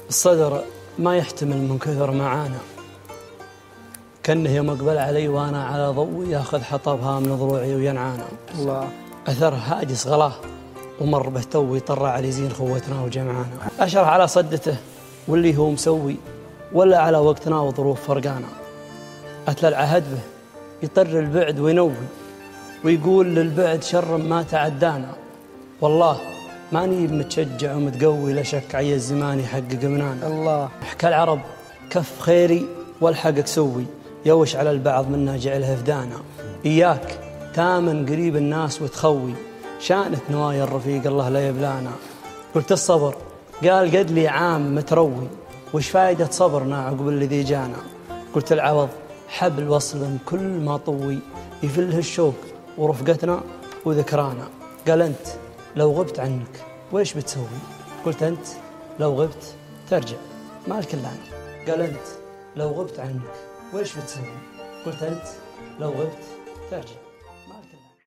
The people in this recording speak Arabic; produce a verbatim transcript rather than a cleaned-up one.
الصدر ما يحتمل من كثر معانا، كأنه يوم أقبل علي وأنا على ضوء ياخذ حطبها من ضلوعي وينعانا. الله. أثر هاجس غلاه ومر به توي طرع على زين خوتنا وجمعانا. أشرح على صدته واللي هو مسوي ولا على وقتنا وظروف فرقانا. أتلى العهد به يطر البعد وينوي ويقول للبعد شر ما تعدانا. والله ماني متشجع ومتقوي لا شك عي الزمان يحقق منانا. الله. حكى العرب كف خيري والحقك سوي يوش على البعض منا جعلها فدانا. إياك تامن قريب الناس وتخوي شانك نوايا الرفيق الله لا يبلانا. قلت الصبر قال قد لي عام متروي وش فايدة صبرنا عقب الذي جانا. قلت العوض حبل وصل كل ما طوي يفله الشوق ورفقتنا وذكرانا. قال أنت لو غبت عنك ويش بتسوي. قلت أنت لو غبت ترجع ما الكلان. قال أنت لو غبت عنك ويش بتسوي. قلت أنت لو غبت ترجع.